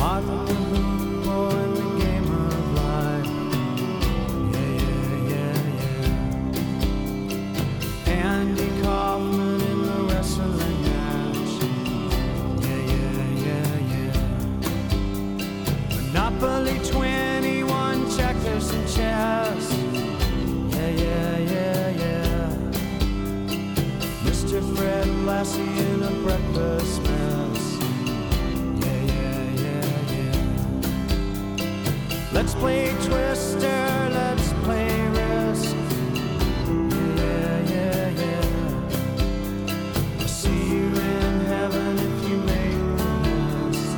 Martin Lumbo in the game of life. Andy Kaufman in the wrestling match. Monopoly 21, checkers and chess. Mr. Fred Lassie in a breakfast mess. Let's play Twister, let's play Risk. I'll see you in heaven if you make the list.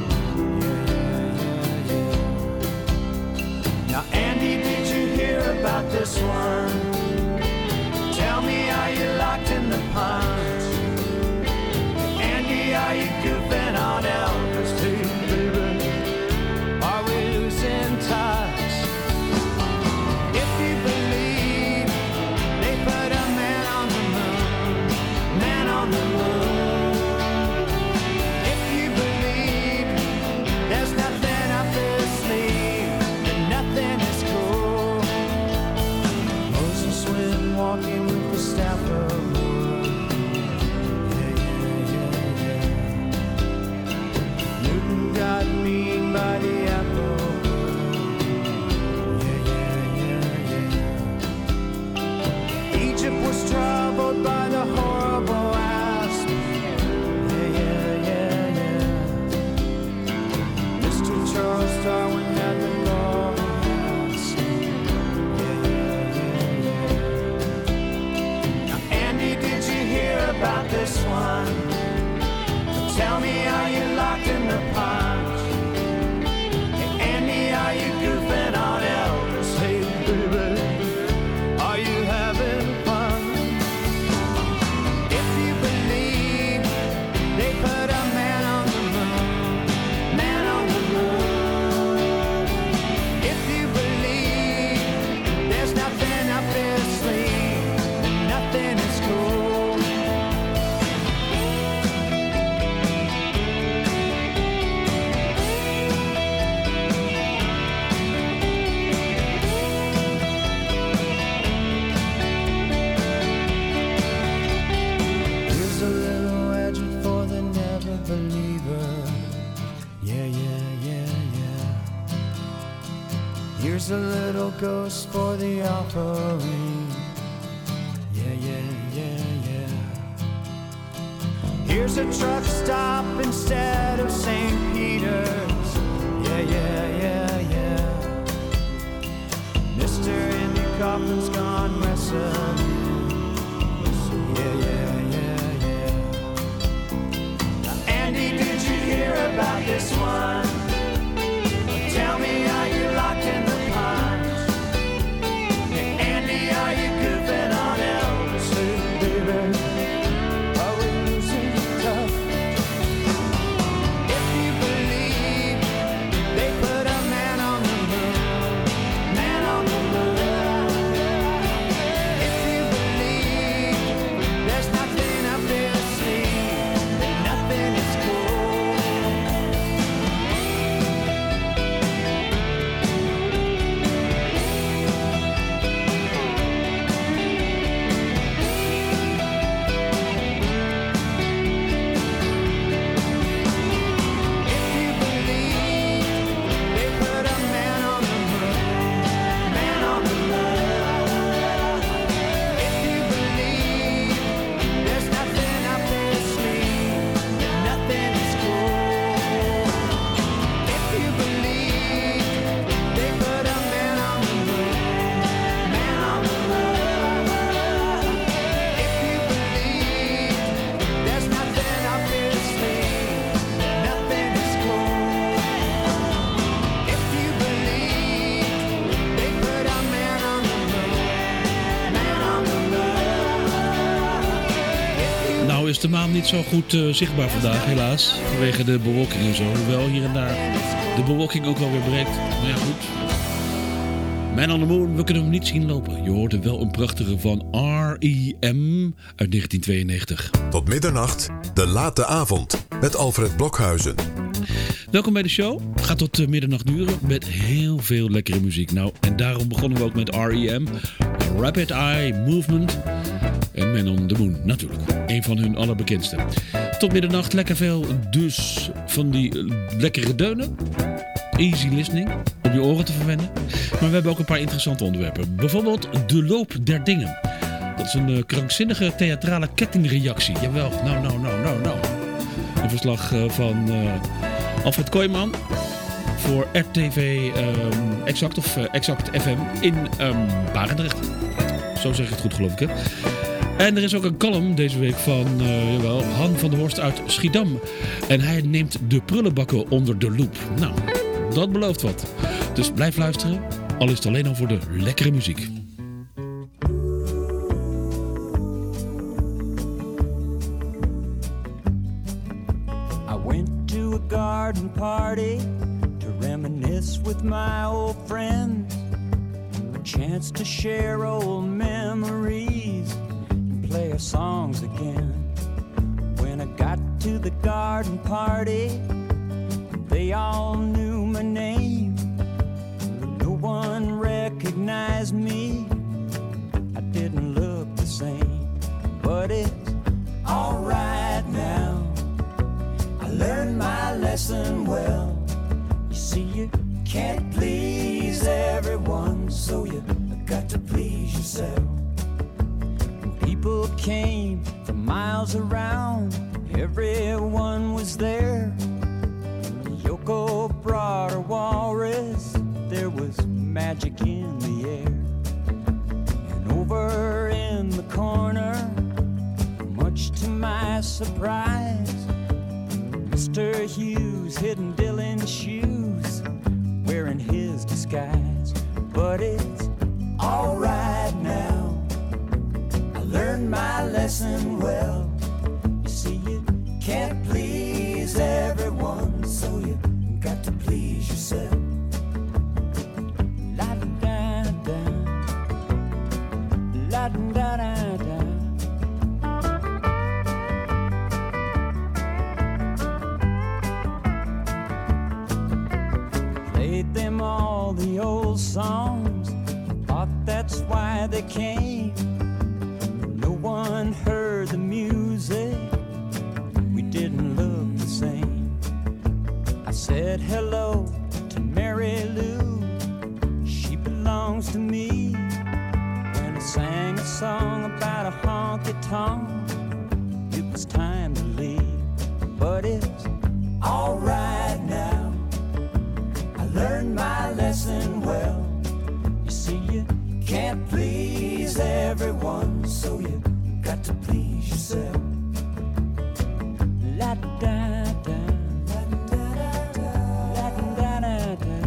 Now Andy, did you hear about this one? Tell me, are you locked in the punch? Andy, are you goofing on Elvis too, baby? Are we losing touch? If you believe they put a man on the moon, man on the moon. If you believe there's nothing up his sleeve, then nothing is cool. Moses went walking with the staff of wood. Newton got mean by the apple. Egypt was troubled by the horrible asp. Mr. Charles Darwin had the golden ask. Now Andy, did you hear about this one? Tell me, are you locked in the punch? Hey Andy, are you goofing on Elvis? Hey baby, are you having fun? If you believe they put a man on the moon, man on the moon. If you believe there's nothing up his sleeve, then nothing is cool. Here's a little legend for the never believer. Here's a little ghost for the offering. Here's a truck stop instead of St. Peter's. Mr. Andy Kaufman's gone wrestling. Now, Andy, did you hear about this one? Tell me, are you locked in the punch? Hey, Andy, are you goofing on Elvis? Hey, baby, are we losing tough? If you believe they put a man on the moon, man on the moon. If you believe there's nothing up their sleeve, then nothing is cool. If you believe they put a man on the moon, man on the moon. If you believe there's nothing up their sleeve, then nothing is cool. If you believe they put a man on the moon, man on the moon. If you believe there's nothing up their sleeve, then nothing is cool. If you believe they put a man on the moon, man on the moon. Nou is de maan niet zo goed zichtbaar vandaag, helaas. Vanwege de bewolking en zo. Hoewel hier en daar de bewolking ook wel weer breekt. Maar ja, goed. Man on the Moon, we kunnen hem niet zien lopen. Je hoorde wel een prachtige van R.E.M. uit 1992. Tot middernacht, de late avond met Alfred Blokhuizen. Welkom bij de show. Gaat tot middernacht duren met heel veel lekkere muziek. Nou, en daarom begonnen we ook met R.E.M. Rapid Eye Movement en Man on the Moon, natuurlijk. Een van hun allerbekendste. Tot middernacht lekker veel dus van die lekkere deunen. Easy listening, om je oren te verwennen. Maar we hebben ook een paar interessante onderwerpen. Bijvoorbeeld de loop der dingen. Dat is een krankzinnige theatrale kettingreactie. Jawel, nou. Een verslag van Alfred Kooijman voor RTV Exact of Exact FM in Barendrecht. Zo zeg ik het goed, geloof ik, hè? En er is ook een column deze week van Han van der Horst uit Schiedam. En hij neemt de prullenbakken onder de loep. Nou, dat belooft wat. Dus blijf luisteren, al is het alleen al voor de lekkere muziek. Garden party to reminisce with my old friends, a chance to share old memories and play our songs again. When I got to the garden party, they all knew my name, but no one recognized me. I didn't look the same, but it's all right now. Learn my lesson well. You see, you can't please everyone, so you got to please yourself. And people came from miles around, everyone was there. Yoko brought her walrus, there was magic in the air. And over in the corner, much to my surprise, Mr. Hughes hidden Dylan's shoes, wearing his disguise. But it's all right now. I learned my lesson well. You see, you can't please everyone, so you got to please yourself. La da da da, la da da da. Played them all the old songs, thought that's why they came. No one heard the music, we didn't look the same. I said hello to Mary Lou, she belongs to me. When I sang a song about a honky-tonk, it was time to leave. But it's all right now. Learn my lesson well. You see, you can't please everyone, so you got to please yourself. La da da, la da da, la da da da.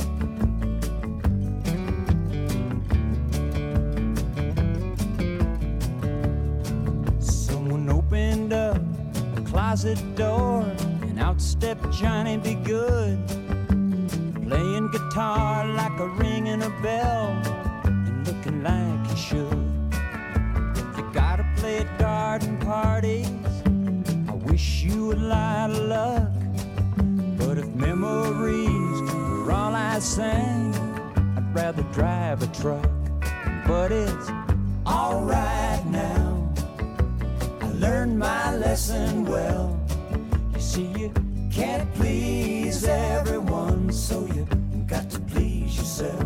Someone opened up a closet door, and out stepped Johnny Be Good, playing guitar like a ringing a bell and looking like he should. If you gotta play at garden parties, I wish you a lot of luck. But if memories were all I sang, I'd rather drive a truck. But it's all right now. I learned my lesson well. You see, you can't please everyone, so you got to please yourself.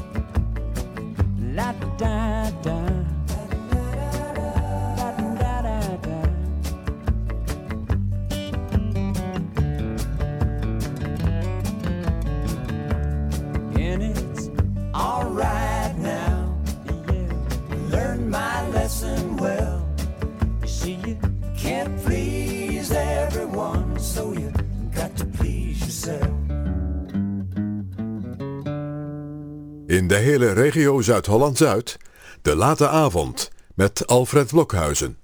La da da, la da da da. And it's all right now. Yeah, learn my lesson well. You see, you can't please everyone, so you got to please yourself. In de hele regio Zuid-Holland-Zuid, de late avond met Alfred Blokhuizen.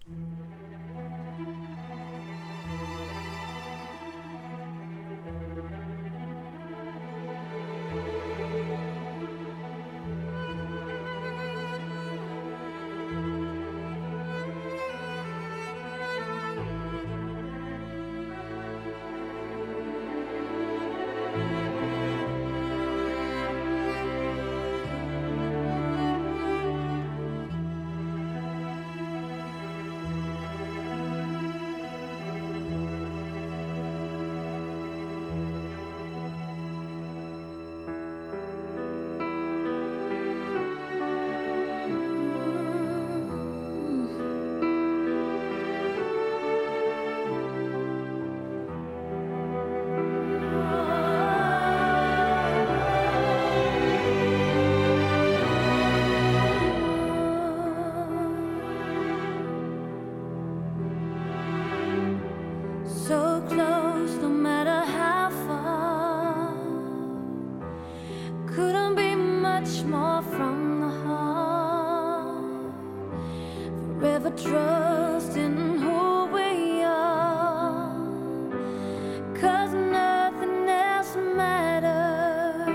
So close, no matter how far. Couldn't be much more from the heart. Forever trusting who we are. 'Cause nothing else matters.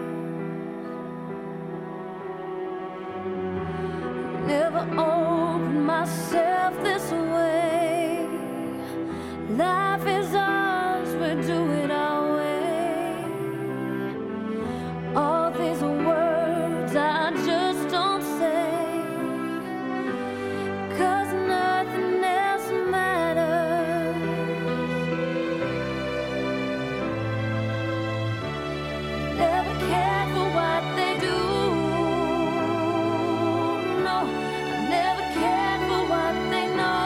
Never opened myself this way. Life is ours, we do it our way. All these words I just don't say. 'Cause nothing else matters. Never cared for what they do. No, I never cared for what they know.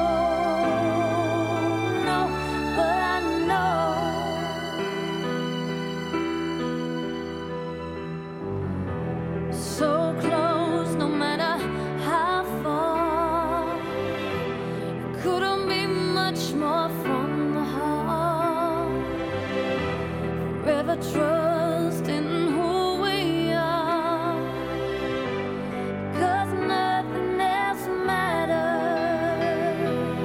So close, no matter how far. Couldn't be much more from the heart. Forever trusting who we are. 'Cause nothing else matters.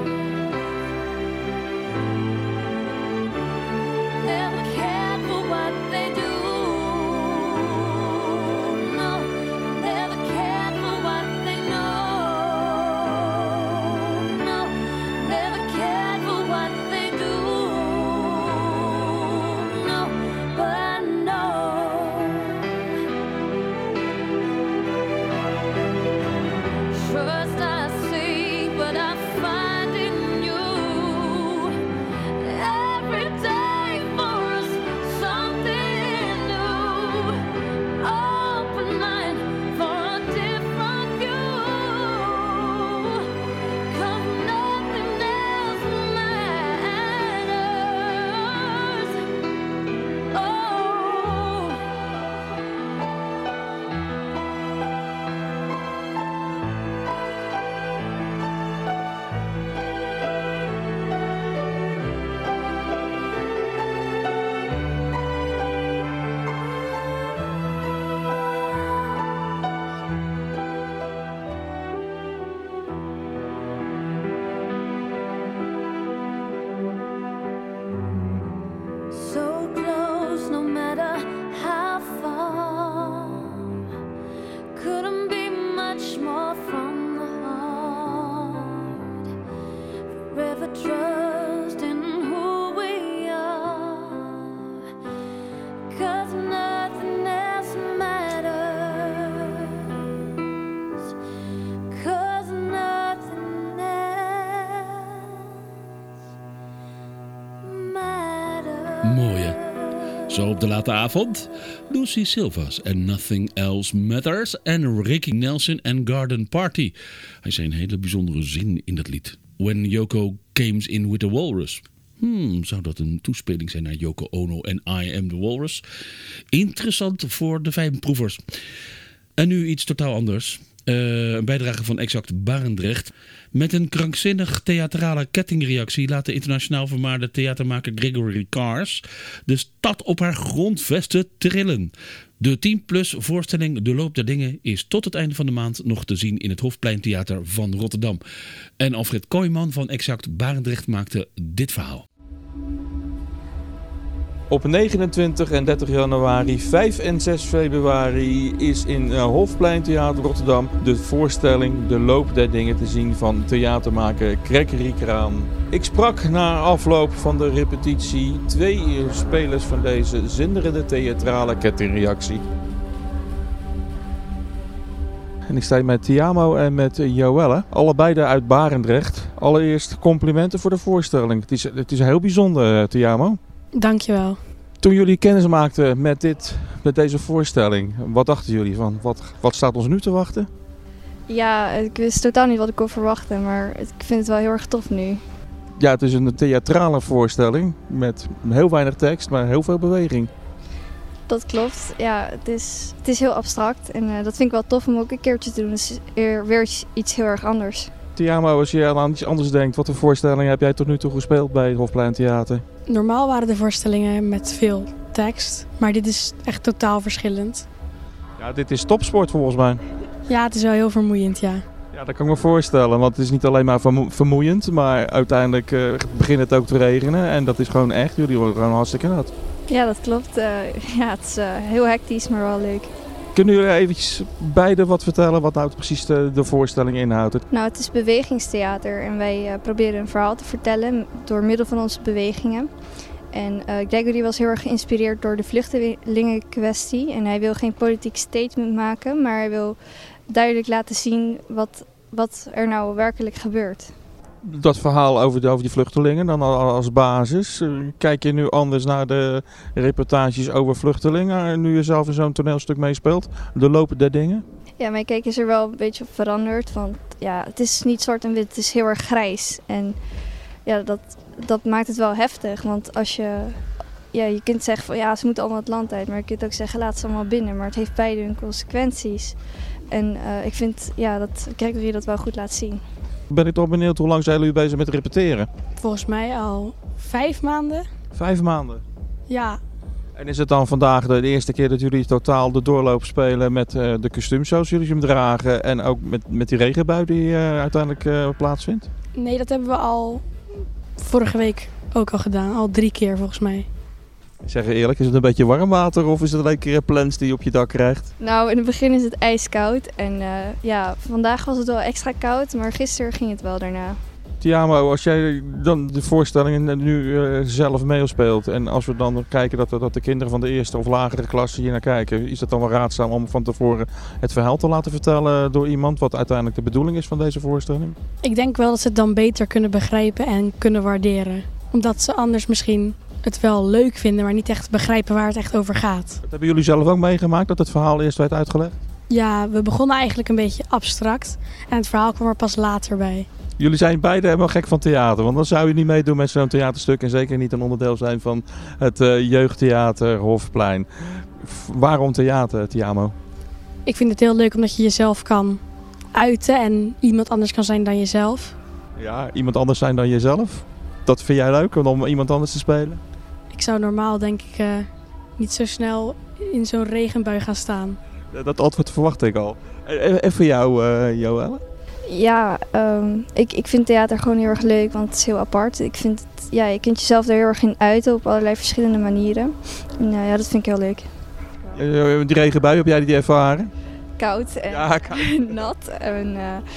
Never cared for what they do. Trust I see, but I find in you. Every day for us something new. Open mind for a different view. 'Cause nothing else matters. Oh. So close, no matter how far. Couldn't be much more from the heart. Forever trusting who we are. 'Cause nothing else matters. 'Cause nothing else matters. Mooi hè? Zo op de late avond. Lucy Silvas en Nothing Else Matters. En Ricky Nelson en Garden Party. Hij zei een hele bijzondere zin in dat lied. When Yoko came in with the walrus. Zou dat een toespeling zijn naar Yoko Ono en I Am the Walrus? Interessant voor de fijnproevers. En nu iets totaal anders. Een bijdrage van Exact Barendrecht. Met een krankzinnig theatrale kettingreactie laat de internationaal vermaarde theatermaker Gregory Cars de stad op haar grondvesten trillen. De 10-plus voorstelling De Loop der Dingen is tot het einde van de maand nog te zien in het Hofpleintheater van Rotterdam. En Alfred Kooijman van Exact Barendrecht maakte dit verhaal. Op 29 en 30 januari, 5 en 6 februari is in Hofplein Theater Rotterdam de voorstelling De Loop der Dingen te zien van theatermaker Gregory Kraan. Ik sprak na afloop van de repetitie 2 spelers van deze zinderende theatrale kettingreactie. En ik sta hier met Tiamo en met Joelle, allebei uit Barendrecht. Allereerst complimenten voor de voorstelling. Het is heel bijzonder, Tiamo. Dankjewel. Toen jullie kennis maakten met deze voorstelling, wat dachten jullie van? Wat staat ons nu te wachten? Ja, ik wist totaal niet wat ik kon verwachten, maar ik vind het wel heel erg tof nu. Ja, het is een theatrale voorstelling met heel weinig tekst, maar heel veel beweging. Dat klopt. Ja, het is heel abstract en dat vind ik wel tof om ook een keertje te doen. Het is weer iets heel erg anders. Tiamo, als je aan iets anders denkt, wat voor voorstelling heb jij tot nu toe gespeeld bij het Hofplein Theater? Normaal waren de voorstellingen met veel tekst, maar dit is echt totaal verschillend. Ja, dit is topsport volgens mij. Ja, het is wel heel vermoeiend, ja. Ja, dat kan ik me voorstellen, want het is niet alleen maar vermoeiend, maar uiteindelijk begint het ook te regenen en dat is gewoon echt. Jullie worden gewoon hartstikke nat. Ja, dat klopt. Ja, het is heel hectisch, maar wel leuk. Kunnen jullie eventjes beide wat vertellen wat nou precies de voorstelling inhoudt? Nou, het is bewegingstheater en wij proberen een verhaal te vertellen door middel van onze bewegingen. En Gregory was heel erg geïnspireerd door de vluchtelingenkwestie en hij wil geen politiek statement maken, maar hij wil duidelijk laten zien wat er nou werkelijk gebeurt. Dat verhaal over die vluchtelingen dan als basis. Kijk je nu anders naar de reportages over vluchtelingen nu je zelf in zo'n toneelstuk meespeelt? De Loop der Dingen? Ja, mijn kijk is er wel een beetje op veranderd. Want ja, het is niet zwart en wit, het is heel erg grijs. En ja, dat maakt het wel heftig. Want als je kunt zeggen van ja, ze moeten allemaal het land uit. Maar je kunt ook zeggen laat ze allemaal binnen. Maar het heeft beide hun consequenties. En ik vind dat Gregory dat wel goed laat zien. Ben ik toch benieuwd, hoe lang zijn jullie bezig met repeteren? Volgens mij al 5 maanden. 5 maanden? Ja, En is het dan vandaag de eerste keer dat jullie totaal de doorloop spelen met de kostuums zoals jullie hem dragen en ook met die regenbui die uiteindelijk plaatsvindt? nee, dat hebben we al vorige week ook al gedaan. Al 3 keer volgens mij. Ik zeg je eerlijk, is het een beetje warm water of is het alleen keer plans die je op je dak krijgt? Nou, in het begin is het ijskoud. En vandaag was het wel extra koud, maar gisteren ging het wel daarna. Tiamo, als jij dan de voorstellingen nu zelf meespeelt en als we dan kijken dat de kinderen van de eerste of lagere klasse hier naar kijken, is het dan wel raadzaam om van tevoren het verhaal te laten vertellen door iemand wat uiteindelijk de bedoeling is van deze voorstelling? Ik denk wel dat ze het dan beter kunnen begrijpen en kunnen waarderen. Omdat ze anders misschien het wel leuk vinden, maar niet echt begrijpen waar het echt over gaat. Dat hebben jullie zelf ook meegemaakt, dat het verhaal eerst werd uitgelegd? Ja, we begonnen eigenlijk een beetje abstract en het verhaal kwam er pas later bij. Jullie zijn beide helemaal gek van theater, want dan zou je niet meedoen met zo'n theaterstuk en zeker niet een onderdeel zijn van het jeugdtheater Hofplein. Waarom theater, Tiamo? Ik vind het heel leuk omdat je jezelf kan uiten en iemand anders kan zijn dan jezelf. Ja, iemand anders zijn dan jezelf? Dat vind jij leuk, om iemand anders te spelen? Ik zou normaal denk ik niet zo snel in zo'n regenbui gaan staan. Dat antwoord verwacht ik al. En voor jou, Joelle? Ja, ik vind theater gewoon heel erg leuk, want het is heel apart. Ik vind het, je kunt jezelf er heel erg in uiten op allerlei verschillende manieren. En dat vind ik heel leuk. Die regenbui, heb jij die ervaren? Koud en Ja, nat. En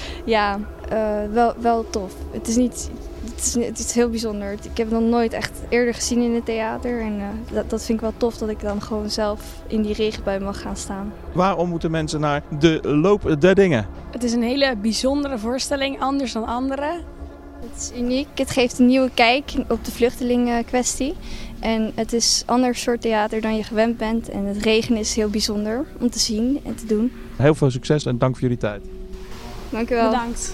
wel tof. Het is heel bijzonder. Ik heb het nog nooit echt eerder gezien in het theater. En dat vind ik wel tof dat ik dan gewoon zelf in die regenbui mag gaan staan. Waarom moeten mensen naar de Loop der Dingen? Het is een hele bijzondere voorstelling, anders dan andere. Het is uniek. Het geeft een nieuwe kijk op de vluchtelingenkwestie. En het is een ander soort theater dan je gewend bent. En het regen is heel bijzonder om te zien en te doen. Heel veel succes en dank voor jullie tijd. Dank u wel. Bedankt.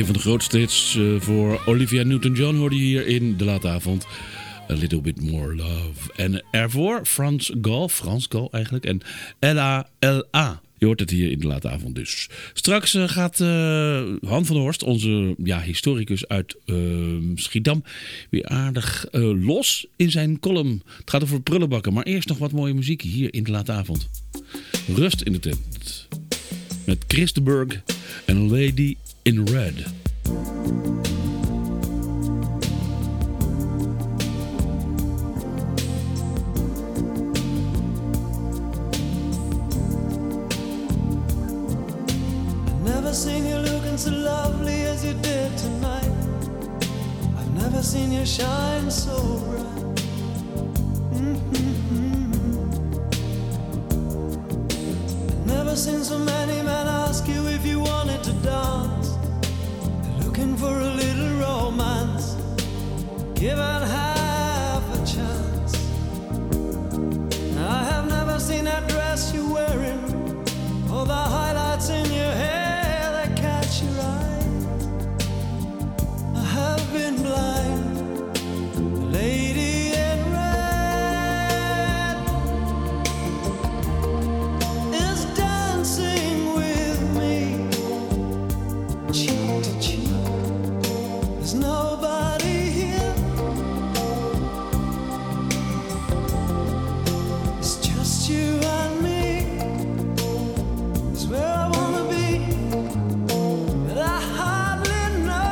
Een van de grootste hits voor Olivia Newton-John hoorde je hier in de late avond. A Little Bit More Love. En ervoor Frans Gal eigenlijk. En L.A. Je hoort het hier in de late avond dus. Straks gaat Han van der Horst, onze historicus uit Schiedam, weer aardig los in zijn column. Het gaat over prullenbakken, maar eerst nog wat mooie muziek hier in de late avond. Rust in de tent. Met Chris de Burgh en Lady in Red. Never seen you looking so lovely as you did tonight. I've never seen you shine so bright. I've never seen so many men ask you if you wanted to dance. They're looking for a little romance, given half a chance. I have never seen that dress you're wearing, or the highlights in your hair. I've been blind, the lady in red is dancing with me, cheek to cheek. There's nobody here, it's just you and me. It's where I wanna be, but I hardly know.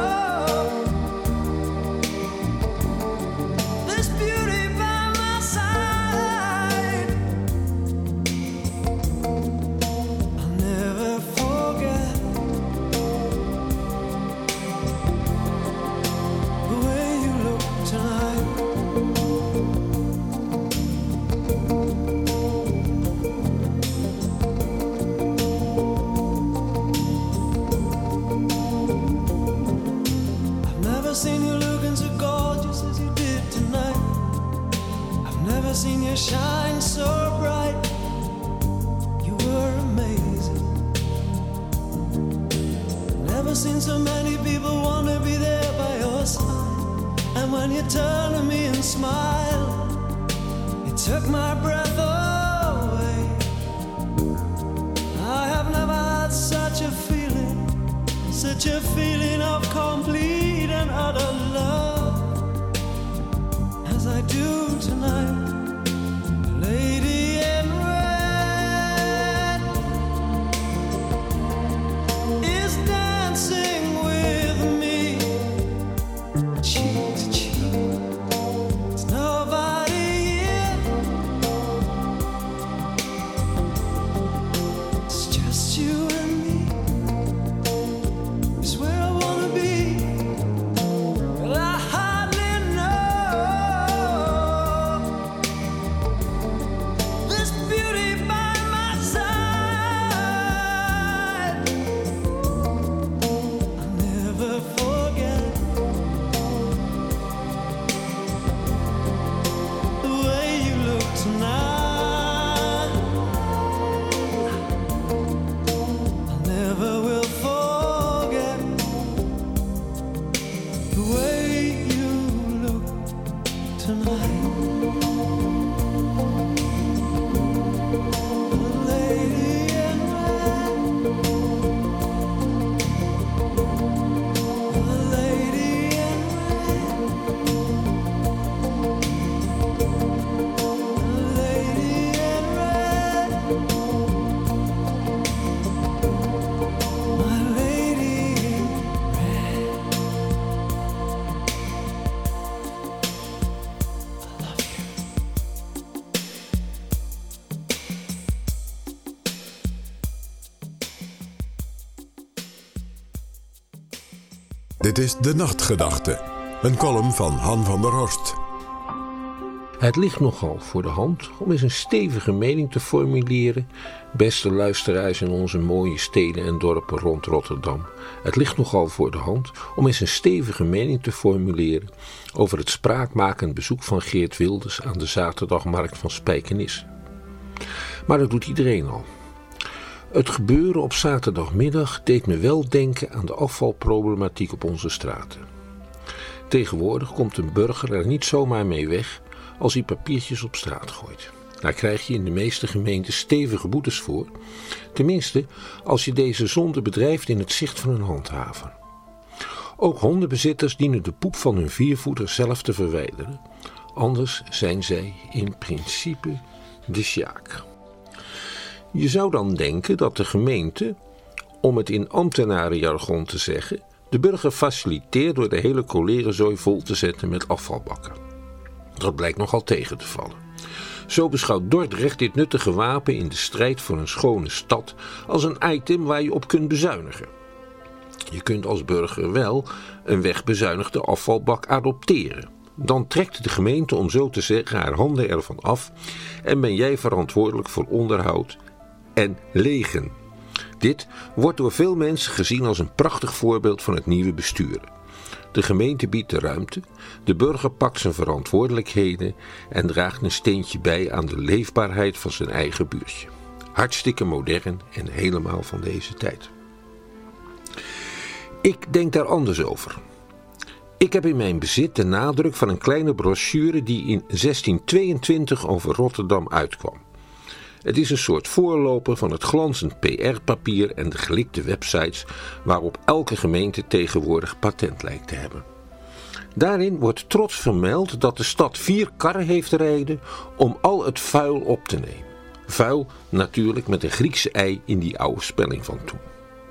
Seen you shine so bright, you were amazing. Never seen so many people want to be there by your side. And when you turn to me and smile, it took my breath away. I have never had such a feeling of complete and utter love as I do tonight. Lady in red is dancing with me, cheek to cheek. There's nobody here, it's just you and me. It's where I wanna be, but I hardly know. This beauty by my side, I'll never forget the way you look tonight. I never will forget the way you look tonight. Dit is De Nachtgedachte, een column van Han van der Horst. Het ligt nogal voor de hand om eens een stevige mening te formuleren, beste luisteraars in onze mooie steden en dorpen rond Rotterdam. Het ligt nogal voor de hand om eens een stevige mening te formuleren over het spraakmakend bezoek van Geert Wilders aan de zaterdagmarkt van Spijkenisse. Maar dat doet iedereen al. Het gebeuren op zaterdagmiddag deed me wel denken aan de afvalproblematiek op onze straten. Tegenwoordig komt een burger er niet zomaar mee weg als hij papiertjes op straat gooit. Daar krijg je in de meeste gemeenten stevige boetes voor, tenminste als je deze zonde bedrijft in het zicht van een handhaver. Ook hondenbezitters dienen de poep van hun viervoeter zelf te verwijderen, anders zijn zij in principe de sjaak. Je zou dan denken dat de gemeente, om het in ambtenarenjargon te zeggen, de burger faciliteert door de hele kolerenzooi vol te zetten met afvalbakken. Dat blijkt nogal tegen te vallen. Zo beschouwt Dordrecht dit nuttige wapen in de strijd voor een schone stad als een item waar je op kunt bezuinigen. Je kunt als burger wel een wegbezuinigde afvalbak adopteren. Dan trekt de gemeente, om zo te zeggen, haar handen ervan af en ben jij verantwoordelijk voor onderhoud en legen. Dit wordt door veel mensen gezien als een prachtig voorbeeld van het nieuwe besturen. De gemeente biedt de ruimte, de burger pakt zijn verantwoordelijkheden en draagt een steentje bij aan de leefbaarheid van zijn eigen buurtje. Hartstikke modern en helemaal van deze tijd. Ik denk daar anders over. Ik heb in mijn bezit de nadruk van een kleine brochure die in 1622 over Rotterdam uitkwam. Het is een soort voorloper van het glanzend PR-papier en de gelikte websites waarop elke gemeente tegenwoordig patent lijkt te hebben. Daarin wordt trots vermeld dat de stad 4 karren heeft rijden om al het vuil op te nemen. Vuil natuurlijk met een Griekse ei in die oude spelling van toen.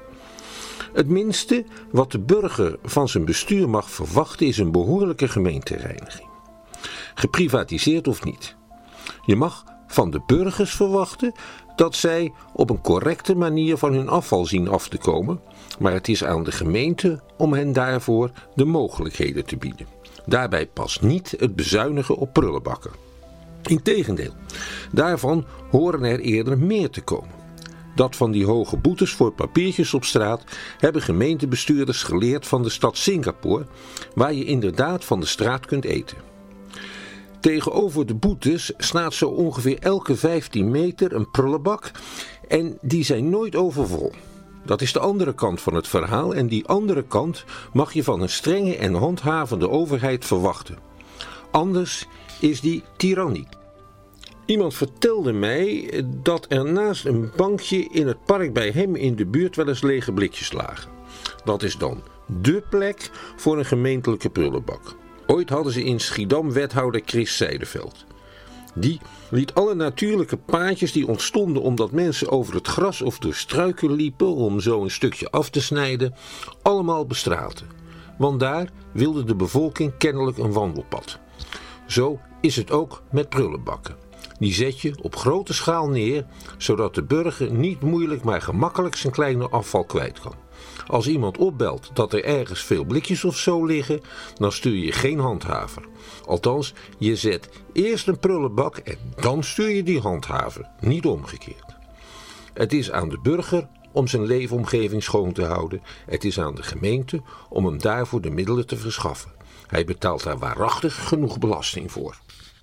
Het minste wat de burger van zijn bestuur mag verwachten is een behoorlijke gemeentereiniging. Geprivatiseerd of niet. Je mag van de burgers verwachten dat zij op een correcte manier van hun afval zien af te komen, maar het is aan de gemeente om hen daarvoor de mogelijkheden te bieden. Daarbij past niet het bezuinigen op prullenbakken. Integendeel, daarvan horen er eerder meer te komen. Dat van die hoge boetes voor papiertjes op straat hebben gemeentebestuurders geleerd van de stad Singapore, waar je inderdaad van de straat kunt eten. Tegenover de boetes staat zo ongeveer elke 15 meter een prullenbak en die zijn nooit overvol. Dat is de andere kant van het verhaal en die andere kant mag je van een strenge en handhavende overheid verwachten. Anders is die tirannie. Iemand vertelde mij dat er naast een bankje in het park bij hem in de buurt wel eens lege blikjes lagen. Dat is dan dé plek voor een gemeentelijke prullenbak. Ooit hadden ze in Schiedam wethouder Chris Zijdeveld. Die liet alle natuurlijke paadjes die ontstonden omdat mensen over het gras of door struiken liepen om zo een stukje af te snijden, allemaal bestraten. Want daar wilde de bevolking kennelijk een wandelpad. Zo is het ook met prullenbakken. Die zet je op grote schaal neer, zodat de burger niet moeilijk maar gemakkelijk zijn kleine afval kwijt kan. Als iemand opbelt dat er ergens veel blikjes of zo liggen, dan stuur je geen handhaver. Althans, je zet eerst een prullenbak en dan stuur je die handhaver, niet omgekeerd. Het is aan de burger om zijn leefomgeving schoon te houden. Het is aan de gemeente om hem daarvoor de middelen te verschaffen. Hij betaalt daar waarachtig genoeg belasting voor.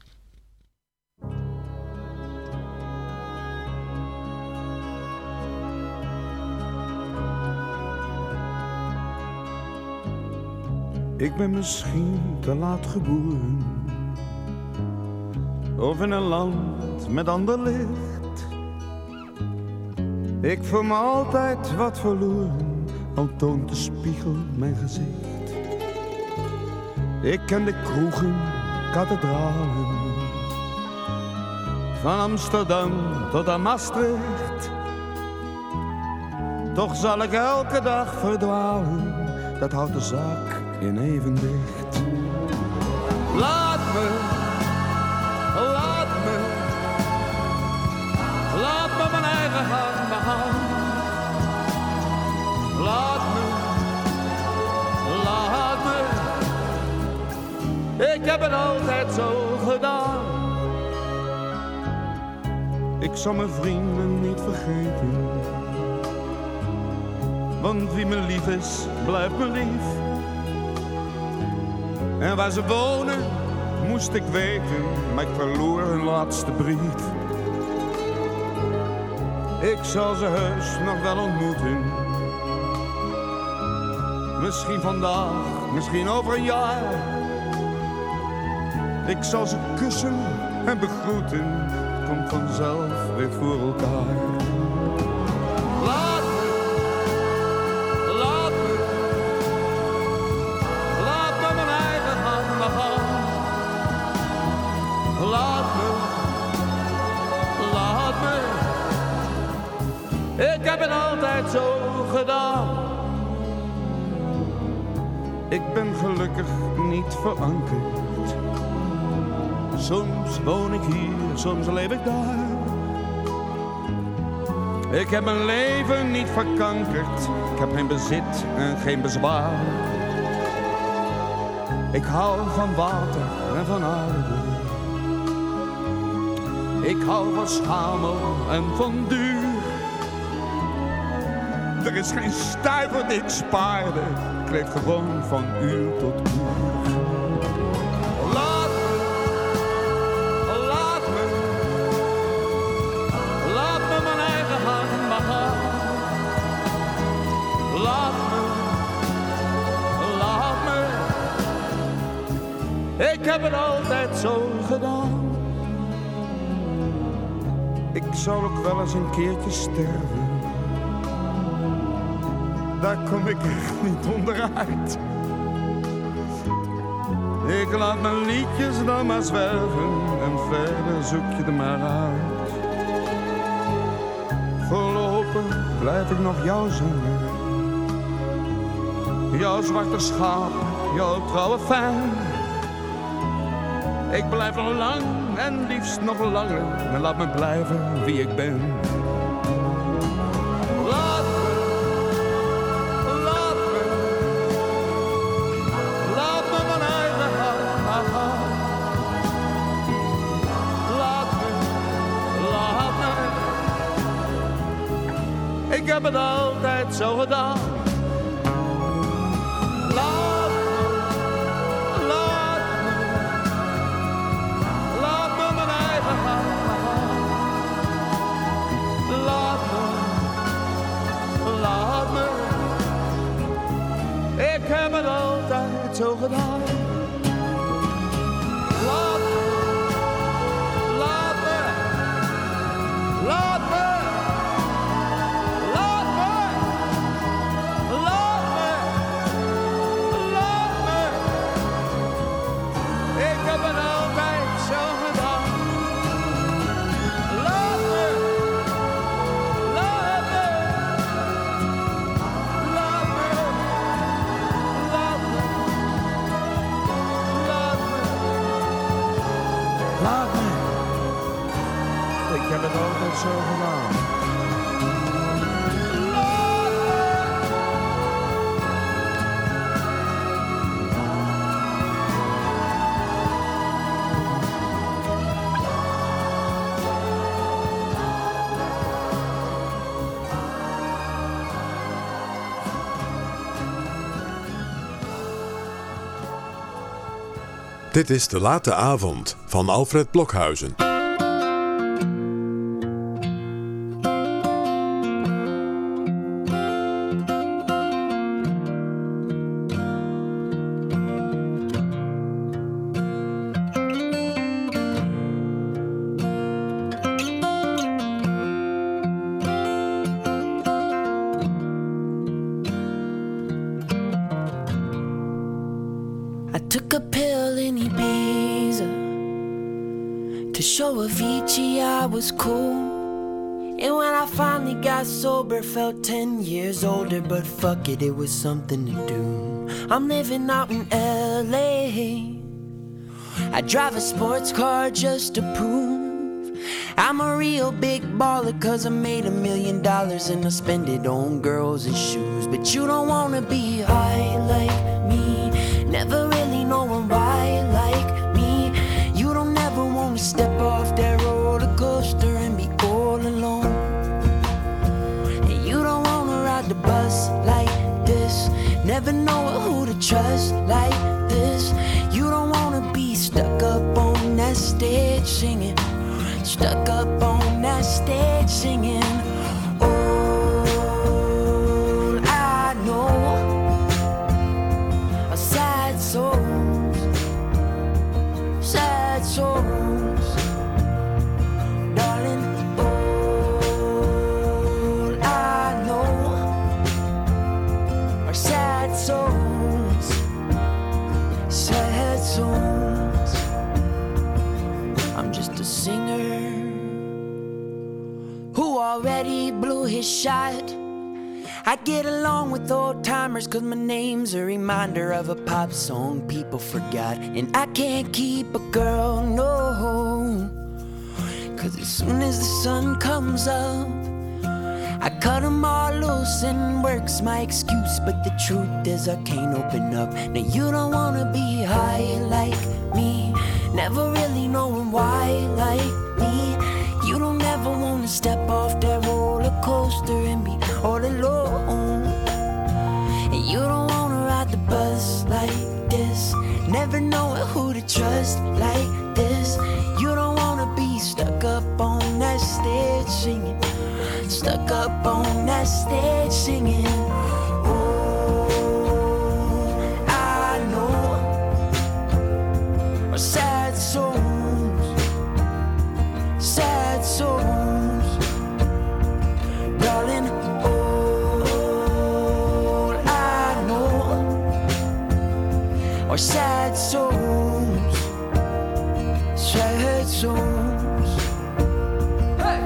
Ik ben misschien te laat geboren, of in een land met ander licht. Ik voel me altijd wat verloren, al toont de spiegel mijn gezicht. Ik ken de kroegen, kathedralen, van Amsterdam tot aan Maastricht. Toch zal ik elke dag verdwalen, dat houdt de zaak in evenwicht. Laat me mijn eigen gang begaan. Laat me, ik heb het altijd zo gedaan. Ik zal mijn vrienden niet vergeten, want wie me lief is, blijft me lief. En waar ze wonen, moest ik weten, maar ik verloor hun laatste brief. Ik zal ze heus nog wel ontmoeten. Misschien vandaag, misschien over een jaar. Ik zal ze kussen en begroeten. Het komt vanzelf weer voor elkaar. Laat me mijn eigen gang maar gaan. Laat me. Ik heb het altijd zo gedaan. Ik ben gelukkig niet verankerd. Soms woon ik hier, soms leef ik daar. Ik heb mijn leven niet verkankerd. Ik heb geen bezit en geen bezwaar. Ik hou van water en van aarde. Ik hou van schamel en van duur. Er is geen stuiver die ik spaarde. Ik leef gewoon van uur tot uur. Laat me mijn eigen gang maar gaan. Laat me. Ik heb het altijd zo gedaan. Ik zal ook wel eens een keertje sterven. Daar kom ik echt niet onderuit. Ik laat mijn liedjes dan maar zwerven. En verder zoek je er maar uit. Voorlopig blijf ik nog jou zingen. Jouw zwarte schaap, jouw trouwe fan. Ik blijf nog lang en liefst nog langer. En laat me blijven wie ik ben. Laat me mijn eigen gang maar gaan. Laat me. Ik heb het altijd zo gedaan. Ik heb het altijd zo gedaan. Laat me. Ik heb het altijd zo gedaan. Laat me. Ik heb het altijd zo gedaan. Dit is De Late Avond van Alfred Blokhuizen. I took a pill in Ibiza to show Avicii I was cool. And when I finally got sober, felt 10 years older. But fuck it, it was something to do. I'm living out in LA. I drive a sports car just to prove I'm a real big baller, cause I made $1 million and I spend it on girls and shoes. But you don't wanna be high like me, never really knowing why like me. You don't ever wanna step off that roller coaster and be all alone. And you don't wanna ride the bus like this, never know who to trust like this. You don't wanna be stuck up on that stage singing, stuck up on that stage singing. souls, sad souls, darling. All I know are sad souls, sad souls. I'm just a singer who already blew his shot. I get along with old timers cause my name's a reminder of a pop song people forgot. And I can't keep a girl, no, cause as soon as the sun comes up, I cut them all loose and work's my excuse. But the truth is I can't open up. Now you don't wanna be high like me, never really knowing why like me. You don't ever wanna step off that roller coaster and be all alone. And you don't wanna ride the bus like this, never knowing who to trust like this. You don't wanna be stuck up on that stage singing, stuck up on that stage singing. Oh, I know are sad souls, sad souls, darling. All I know are sad souls, sad souls. Hey!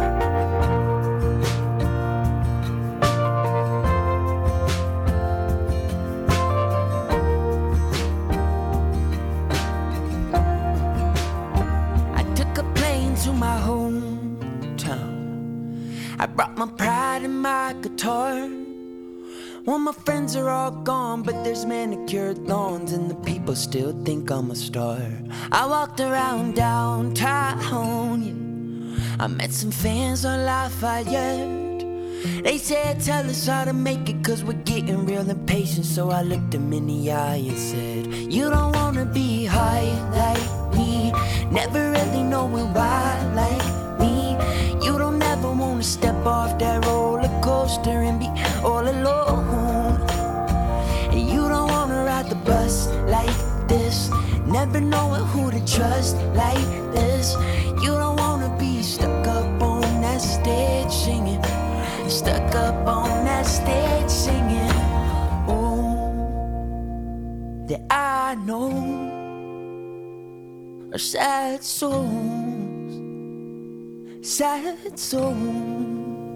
I took a plane to my hometown. I brought my pride and my guitar. Well, my friends are all gone, but there's manicured lawns and the people still think I'm a star. I walked around downtown, yeah. I met some fans on Lafayette. They said, tell us how to make it, cause we're getting real impatient. So I looked them in the eye and said, you don't wanna be high like me, never really knowing why like me. You don't ever wanna step off that roller coaster and be all alone. And you don't wanna ride the bus like this, never knowing who to trust like this. You don't wanna be stuck up on that stage singing, stuck up on that stage singing. Oh, that I know are sad souls, sad souls,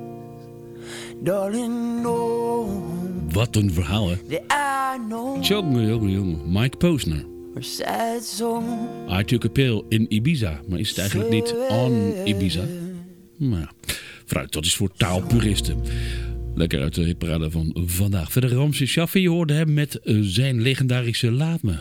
darling. Oh, Wat een verhaal, hè? that I know Jongen. Mike Posner. are sad souls. I Took a Pill in Ibiza. Maar is het eigenlijk niet on Ibiza? Nou ja, vooruit, dat is voor taalpuristen. Lekker uit de hitparade van vandaag. Verder Ramses Shaffi, je hoorde hem met zijn legendarische Laat Me.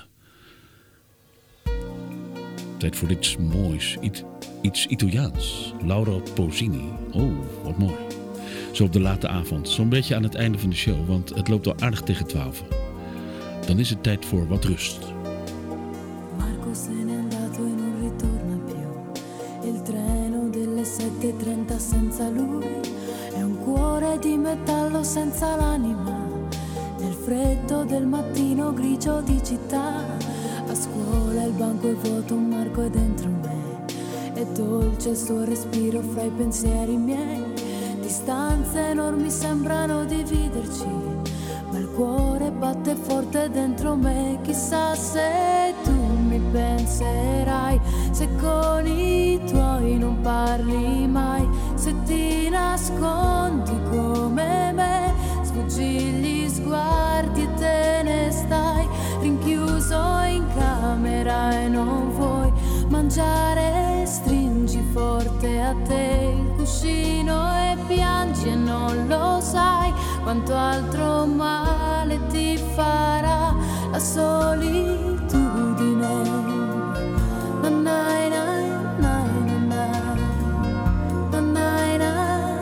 Tijd voor iets moois, iets Italiaans. Laura Pausini. Oh, wat mooi. Zo op de late avond, zo'n beetje aan het einde van de show, want het loopt al aardig tegen 12. Dan is het tijd voor wat rust. Marco se n'è andato e non ritorna più. Il treno delle 7:30 senza lui è un cuore di metallo senza l'anima. Nel freddo del mattino grigio di città, a scuola il banco è vuoto, un Marco è dentro me. È dolce il suo respiro fra i pensieri miei. Distanze enormi sembrano dividerci, ma il cuore batte forte dentro me. Chissà se tu mi penserai, se con i tuoi non parli mai, se ti nascondi come me, sfuggi gli sguardi e te ne stai rinchiuso in camera e non vuoi mangiare. Stringi forte a te il cuscino e piangi e non lo sai quanto altro male ti farà la solitudine. Nanai, nai, nai, nanai. Nanai, nai.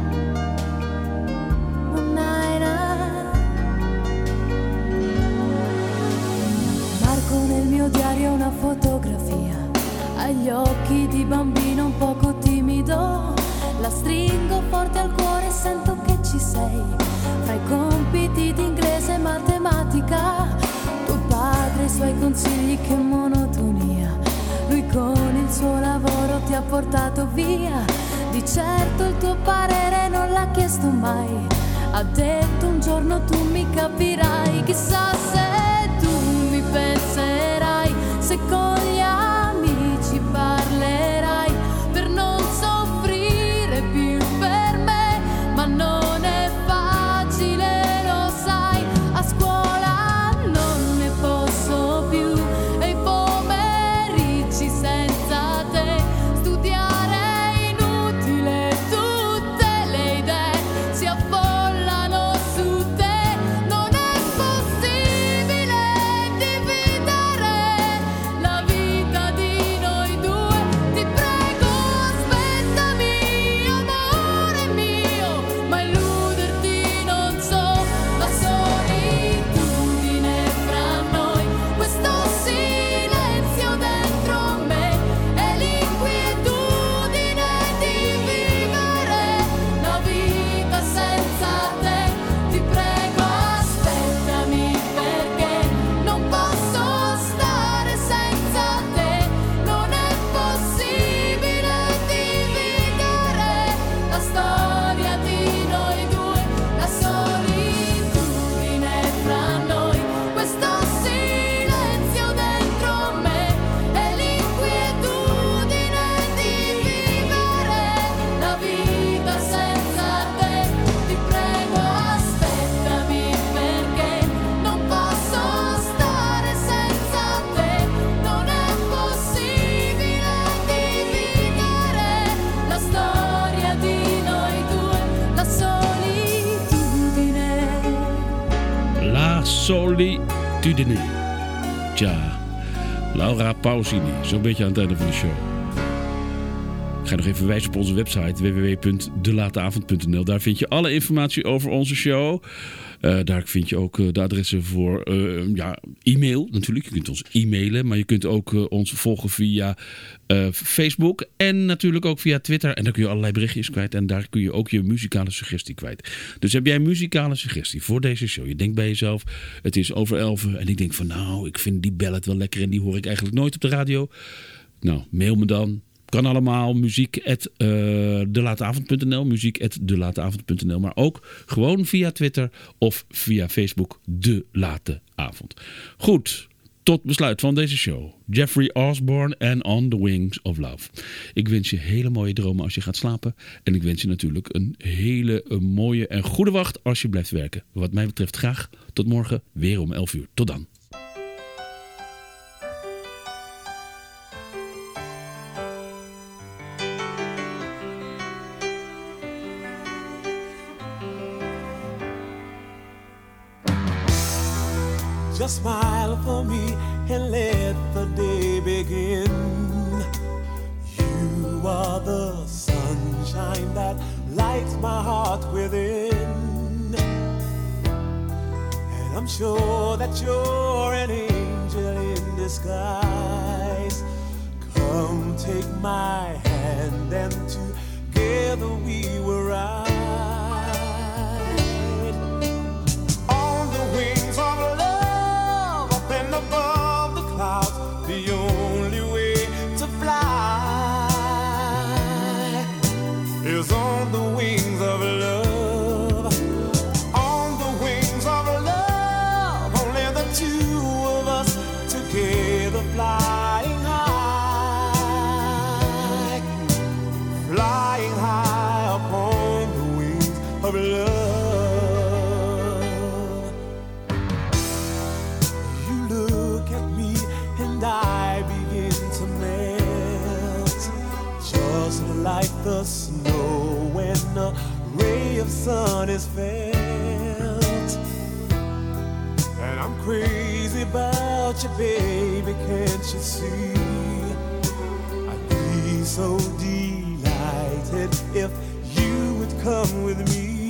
Nanai, nai. Marco nel mio diario una fotografia, agli occhi di bambino un poco timido. La stringo forte al cuore e sento che ci sei. Fra i compiti di inglese e matematica, tuo padre suoi consigli, che monotonia. Lui con il suo lavoro ti ha portato via. Di certo il tuo parere non l'ha chiesto mai. Ha detto un giorno tu mi capirai. Chissà se tu mi penserai, se con gli amici parlerai, per non soffrire più per me. Ma non è facile, lo sai, a scuola non ne posso più. E i pomeriggi senza te, studiare è inutile, tutte le idee si affollano su te. Non è possibile dividere la vita di noi due. Ti prego, aspettami, amore mio, ma illuderti non so. La solitudine fra noi, questo silenzio dentro me, e l'inquietudine di vivere la vita senza te. Ti prego, aspettami, perché non posso stare senza te. Non è possibile dividere la storia di noi due. La solitudine fra noi, questo silenzio dentro me, e l'inquietudine di vivere la vita senza te. Ti prego, aspettami, perché non posso stare senza te. Non è possibile dividere la storia di noi due. La solitudine. La solitudine. Tja, Laura Pausini, zo'n beetje aan het einde van de show. Ik ga nog even wijzen op onze website www.delateavond.nl. Daar vind je alle informatie over onze show. Daar vind je ook de adressen voor e-mail natuurlijk. Je kunt ons e-mailen, maar je kunt ook ons volgen via Facebook en natuurlijk ook via Twitter. En daar kun je allerlei berichtjes kwijt en daar kun je ook je muzikale suggestie kwijt. Dus heb jij een muzikale suggestie voor deze show? Je denkt bij jezelf, het is over 11 en ik denk van nou, ik vind die ballad wel lekker en die hoor ik eigenlijk nooit op de radio. Nou, mail me dan. Kan allemaal, muziek@delateavond.nl, muziek@delateavond.nl, maar ook gewoon via Twitter of via Facebook De Late Avond. Goed, tot besluit van deze show. Jeffrey Osborne en On the Wings of Love. Ik wens je hele mooie dromen als je gaat slapen. En ik wens je natuurlijk een hele mooie en goede wacht als je blijft werken. Wat mij betreft graag tot morgen weer om 11 uur. Tot dan. Just smile for me and let the day begin. You are the sunshine that lights my heart within. And I'm sure that you're an angel in disguise. Come take my hand and together we will ride. On the wings of love, up and above the clouds, the only way to fly is on the wings of love. On the wings of love, only the two of us together flying high, flying high upon the wings of love. You look at me and I begin to melt, just like the snow when a ray of sun is felt. And I'm crazy about you, baby, can't you see? I'd be so delighted if you would come with me.